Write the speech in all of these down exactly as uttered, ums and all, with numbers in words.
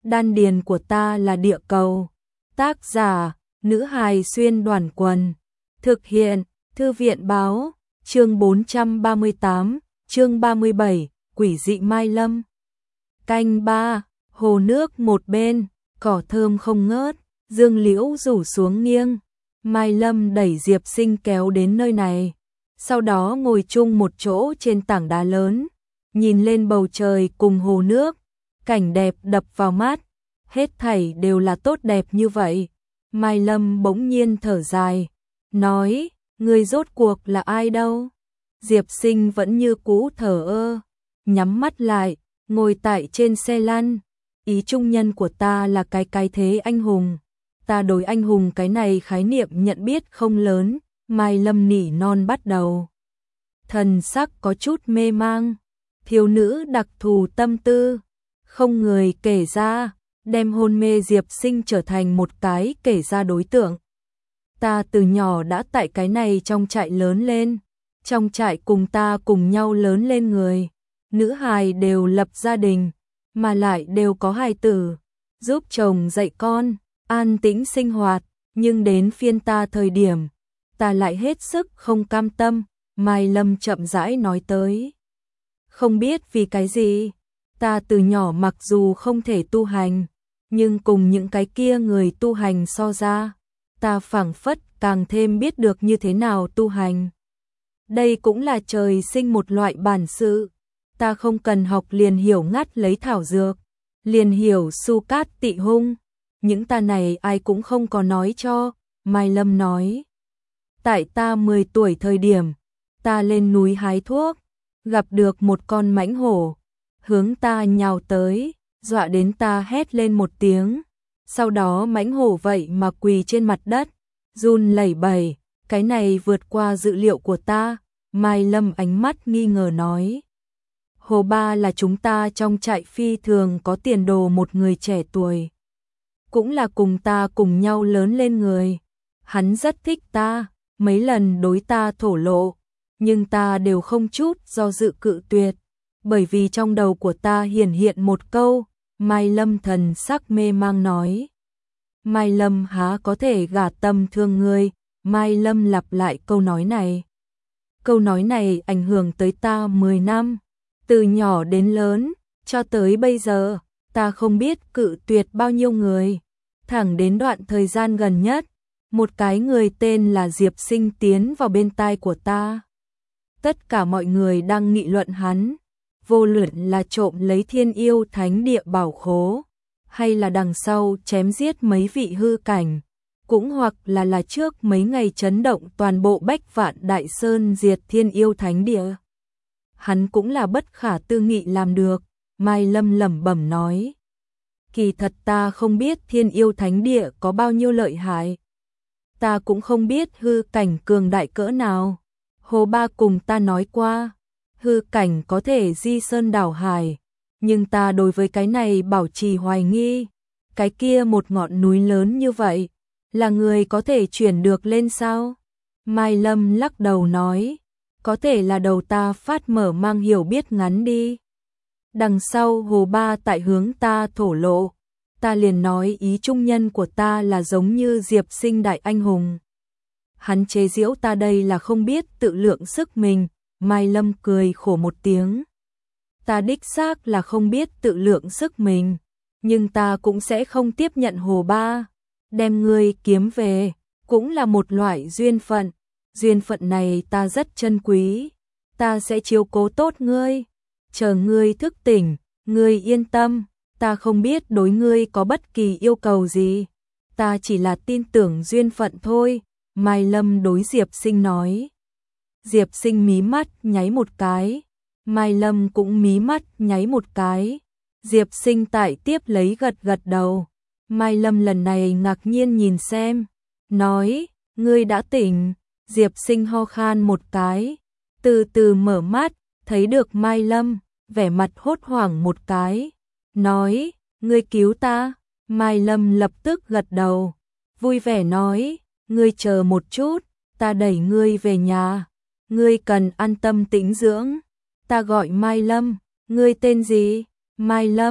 đan điền của ta là địa cầu. Tác giả, nữ hài xuyên đoàn quần. Thực hiện, thư viện báo, chương bốn trăm ba mươi tám, chương ba mươi bảy, quỷ dị Mai Lâm. Canh ba, hồ nước một bên, cỏ thơm không ngớt, dương liễu rủ xuống nghiêng. Mai Lâm đẩy Diệp Sinh kéo đến nơi này, sau đó ngồi chung một chỗ trên tảng đá lớn, nhìn lên bầu trời cùng hồ nước, cảnh đẹp đập vào mắt, hết thảy đều là tốt đẹp như vậy. Mai Lâm bỗng nhiên thở dài, nói, người rốt cuộc là ai đâu? Diệp Sinh vẫn như cũ thở ơ, nhắm mắt lại, ngồi tại trên xe lăn. Ý trung nhân của ta là cái cái thế anh hùng. Ta đối anh hùng cái này khái niệm nhận biết không lớn. Mai Lâm nỉ non bắt đầu. Thần sắc có chút mê mang. Thiếu nữ đặc thù tâm tư, không người kể ra, đem hôn mê Diệp Sinh trở thành một cái kể ra đối tượng. Ta từ nhỏ đã tại cái này trong trại lớn lên, trong trại cùng ta cùng nhau lớn lên người, nữ hài đều lập gia đình, mà lại đều có hài tử, giúp chồng dạy con, an tĩnh sinh hoạt, nhưng đến phiên ta thời điểm, ta lại hết sức không cam tâm. Mai Lâm chậm rãi nói tới. Không biết vì cái gì, ta từ nhỏ mặc dù không thể tu hành, nhưng cùng những cái kia người tu hành so ra, ta phảng phất càng thêm biết được như thế nào tu hành. Đây cũng là trời sinh một loại bản sự, ta không cần học liền hiểu ngắt lấy thảo dược, liền hiểu su cát tị hung, những ta này ai cũng không có nói cho. Mai Lâm nói, tại ta mười tuổi thời điểm, ta lên núi hái thuốc, gặp được một con mãnh hổ, hướng ta nhào tới, dọa đến ta hét lên một tiếng. Sau đó mãnh hổ vậy mà quỳ trên mặt đất, run lẩy bẩy, cái này vượt qua dự liệu của ta. Mai Lâm ánh mắt nghi ngờ nói, Hồ Ba là chúng ta trong trại phi thường có tiền đồ một người trẻ tuổi, cũng là cùng ta cùng nhau lớn lên người. Hắn rất thích ta, mấy lần đối ta thổ lộ, nhưng ta đều không chút do dự cự tuyệt, bởi vì trong đầu của ta hiển hiện một câu. Mai Lâm thần sắc mê mang nói, Mai Lâm há có thể gả tâm thương ngươi. Mai Lâm lặp lại câu nói này. Câu nói này ảnh hưởng tới ta mười năm, từ nhỏ đến lớn, cho tới bây giờ, ta không biết cự tuyệt bao nhiêu người. Thẳng đến đoạn thời gian gần nhất, một cái người tên là Diệp Sinh tiến vào bên tai của ta. Tất cả mọi người đang nghị luận hắn, vô luận là trộm lấy Thiên Yêu Thánh Địa bảo khố, hay là đằng sau chém giết mấy vị hư cảnh, cũng hoặc là là trước mấy ngày chấn động toàn bộ Bách Vạn Đại Sơn diệt Thiên Yêu Thánh Địa. Hắn cũng là bất khả tư nghị làm được. Mai Lâm lẩm bẩm nói, kỳ thật ta không biết Thiên Yêu Thánh Địa có bao nhiêu lợi hại, ta cũng không biết hư cảnh cường đại cỡ nào. Hồ Ba cùng ta nói qua, hư cảnh có thể di sơn đảo hải, nhưng ta đối với cái này bảo trì hoài nghi. Cái kia một ngọn núi lớn như vậy, là người có thể chuyển được lên sao? Mai Lâm lắc đầu nói, có thể là đầu ta phát mở mang hiểu biết ngắn đi. Đằng sau Hồ Ba tại hướng ta thổ lộ, ta liền nói ý trung nhân của ta là giống như Diệp Sinh đại anh hùng. Hắn chế giễu ta đây là không biết tự lượng sức mình. Mai Lâm cười khổ một tiếng. Ta đích xác là không biết tự lượng sức mình, nhưng ta cũng sẽ không tiếp nhận Hồ Ba. Đem ngươi kiếm về, cũng là một loại duyên phận. Duyên phận này ta rất trân quý. Ta sẽ chiếu cố tốt ngươi. Chờ ngươi thức tỉnh, ngươi yên tâm. Ta không biết đối ngươi có bất kỳ yêu cầu gì. Ta chỉ là tin tưởng duyên phận thôi. Mai Lâm đối Diệp Sinh nói. Diệp Sinh mí mắt nháy một cái. Mai Lâm cũng mí mắt nháy một cái. Diệp Sinh tại tiếp lấy gật gật đầu. Mai Lâm lần này ngạc nhiên nhìn xem, nói, ngươi đã tỉnh. Diệp Sinh ho khan một cái, từ từ mở mắt, thấy được Mai Lâm, vẻ mặt hốt hoảng một cái, nói, ngươi cứu ta. Mai Lâm lập tức gật đầu, vui vẻ nói, ngươi chờ một chút, ta đẩy ngươi về nhà, ngươi cần an tâm tĩnh dưỡng. Ta gọi Mai Lâm. Ngươi tên gì? Mai Lâm.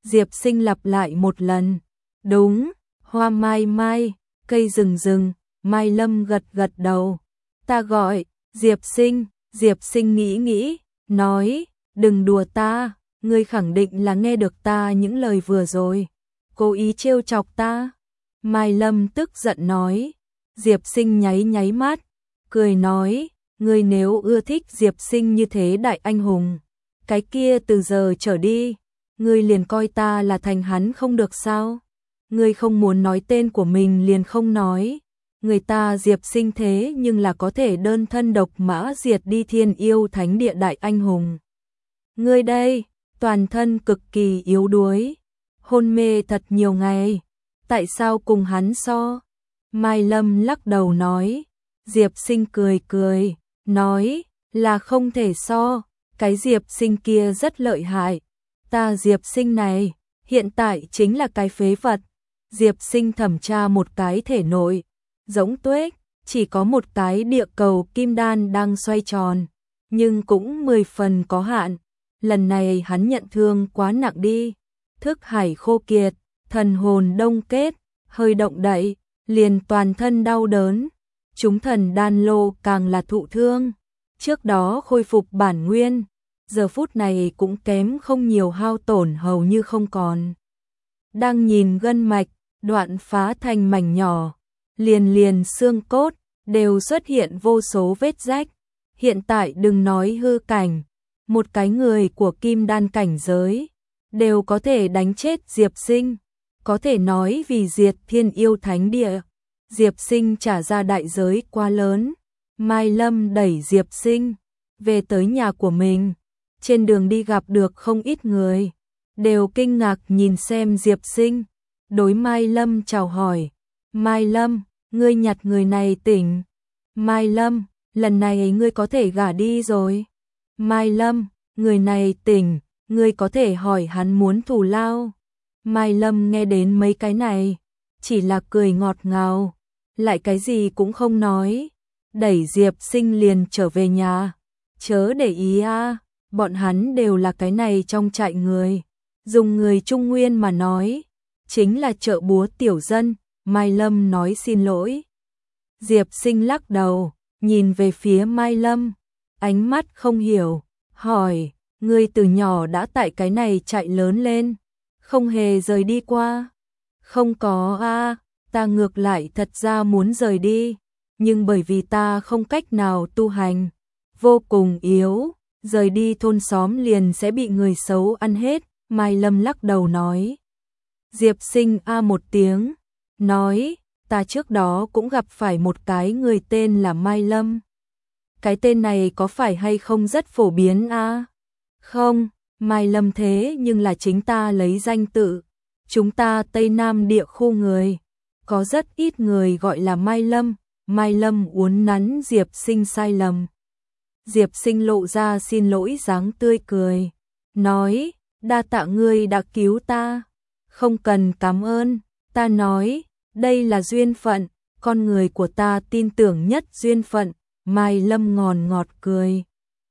Diệp Sinh lặp lại một lần. Đúng, hoa mai mai, cây rừng rừng, Mai Lâm gật gật đầu. Ta gọi, Diệp Sinh, Diệp Sinh nghĩ nghĩ, nói, đừng đùa ta, ngươi khẳng định là nghe được ta những lời vừa rồi. Cố ý trêu chọc ta. Mai Lâm tức giận nói. Diệp Sinh nháy nháy mắt, cười nói, ngươi nếu ưa thích Diệp Sinh như thế đại anh hùng, cái kia từ giờ trở đi, ngươi liền coi ta là thành hắn không được sao? Ngươi không muốn nói tên của mình liền không nói. Người ta Diệp Sinh thế nhưng là có thể đơn thân độc mã diệt đi thiên yêu thánh địa đại anh hùng. Ngươi đây, toàn thân cực kỳ yếu đuối, hôn mê thật nhiều ngày, tại sao cùng hắn so? Mai Lâm lắc đầu nói. Diệp Sinh cười cười, nói, là không thể so, cái Diệp Sinh kia rất lợi hại. Ta Diệp Sinh này, hiện tại chính là cái phế vật. Diệp Sinh thẩm tra một cái thể nội, giống tuếch, chỉ có một cái địa cầu kim đan đang xoay tròn, nhưng cũng mười phần có hạn. Lần này hắn nhận thương quá nặng đi, thức hải khô kiệt, thần hồn đông kết, hơi động đậy, liền toàn thân đau đớn. Chúng thần đan lô càng là thụ thương, trước đó khôi phục bản nguyên, giờ phút này cũng kém không nhiều, hao tổn hầu như không còn. Đang nhìn gân mạch, đoạn phá thành mảnh nhỏ, liền liền xương cốt, đều xuất hiện vô số vết rách. Hiện tại đừng nói hư cảnh, một cái người của kim đan cảnh giới, đều có thể đánh chết Diệp Sinh, có thể nói vì diệt thiên yêu thánh địa. Diệp Sinh trả ra đại giới quá lớn. Mai Lâm đẩy Diệp Sinh về tới nhà của mình. Trên đường đi gặp được không ít người, đều kinh ngạc nhìn xem Diệp Sinh. Đối Mai Lâm chào hỏi. Mai Lâm, ngươi nhặt người này tỉnh. Mai Lâm, lần này ngươi có thể gả đi rồi. Mai Lâm, người này tỉnh, ngươi có thể hỏi hắn muốn thù lao. Mai Lâm nghe đến mấy cái này, chỉ là cười ngọt ngào, lại cái gì cũng không nói, đẩy Diệp Sinh liền trở về nhà. Chớ để ý a, à, bọn hắn đều là cái này trong trại người, dùng người Trung Nguyên mà nói, chính là chợ búa tiểu dân. Mai Lâm nói xin lỗi. Diệp Sinh lắc đầu, nhìn về phía Mai Lâm, ánh mắt không hiểu, hỏi, ngươi từ nhỏ đã tại cái này chạy lớn lên, không hề rời đi qua? Không có a, à, ta ngược lại thật ra muốn rời đi, nhưng bởi vì ta không cách nào tu hành, vô cùng yếu, rời đi thôn xóm liền sẽ bị người xấu ăn hết. Mai Lâm lắc đầu nói. Diệp Sinh a một tiếng, nói, ta trước đó cũng gặp phải một cái người tên là Mai Lâm. Cái tên này có phải hay không rất phổ biến a? À? Không, Mai Lâm thế nhưng là chính ta lấy danh tự. Chúng ta Tây Nam địa khu người, có rất ít người gọi là Mai Lâm. Mai Lâm uốn nắn Diệp Sinh sai lầm. Diệp Sinh lộ ra xin lỗi dáng tươi cười, nói, đa tạ ngươi đã cứu ta. Không cần cảm ơn, ta nói, đây là duyên phận, con người của ta tin tưởng nhất duyên phận. Mai Lâm ngòn ngọt cười,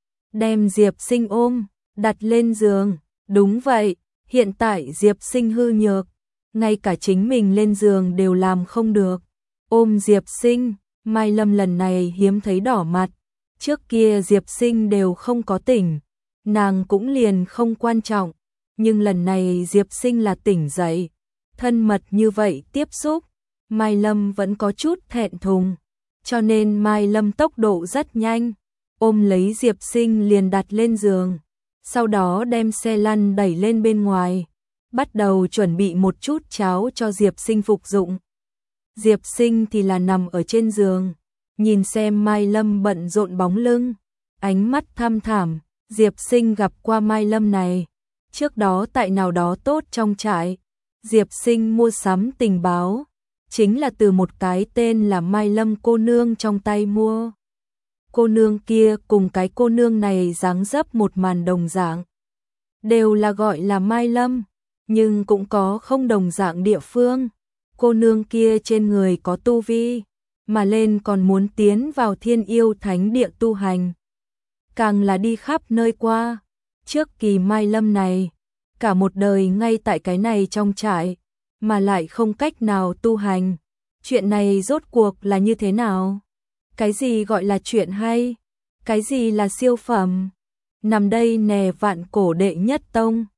đem Diệp Sinh ôm, đặt lên giường. Đúng vậy, hiện tại Diệp Sinh hư nhược, ngay cả chính mình lên giường đều làm không được. Ôm Diệp Sinh, Mai Lâm lần này hiếm thấy đỏ mặt, trước kia Diệp Sinh đều không có tỉnh, nàng cũng liền không quan trọng, nhưng lần này Diệp Sinh là tỉnh dậy, thân mật như vậy tiếp xúc, Mai Lâm vẫn có chút thẹn thùng, cho nên Mai Lâm tốc độ rất nhanh, ôm lấy Diệp Sinh liền đặt lên giường, sau đó đem xe lăn đẩy lên bên ngoài, bắt đầu chuẩn bị một chút cháo cho Diệp Sinh phục dụng. Diệp Sinh thì là nằm ở trên giường, nhìn xem Mai Lâm bận rộn bóng lưng, ánh mắt thăm thẳm. Diệp Sinh gặp qua Mai Lâm này, trước đó tại nào đó tốt trong trại, Diệp Sinh mua sắm tình báo, chính là từ một cái tên là Mai Lâm cô nương trong tay mua. Cô nương kia cùng cái cô nương này dáng dấp một màn đồng dạng, đều là gọi là Mai Lâm, nhưng cũng có không đồng dạng địa phương. Cô nương kia trên người có tu vi, mà lên còn muốn tiến vào thiên yêu thánh địa tu hành, càng là đi khắp nơi qua. Trước kỳ Mai Lâm này, cả một đời ngay tại cái này trong trại, mà lại không cách nào tu hành. Chuyện này rốt cuộc là như thế nào? Cái gì gọi là chuyện hay? Cái gì là siêu phẩm? Nằm đây nè vạn cổ đệ nhất tông.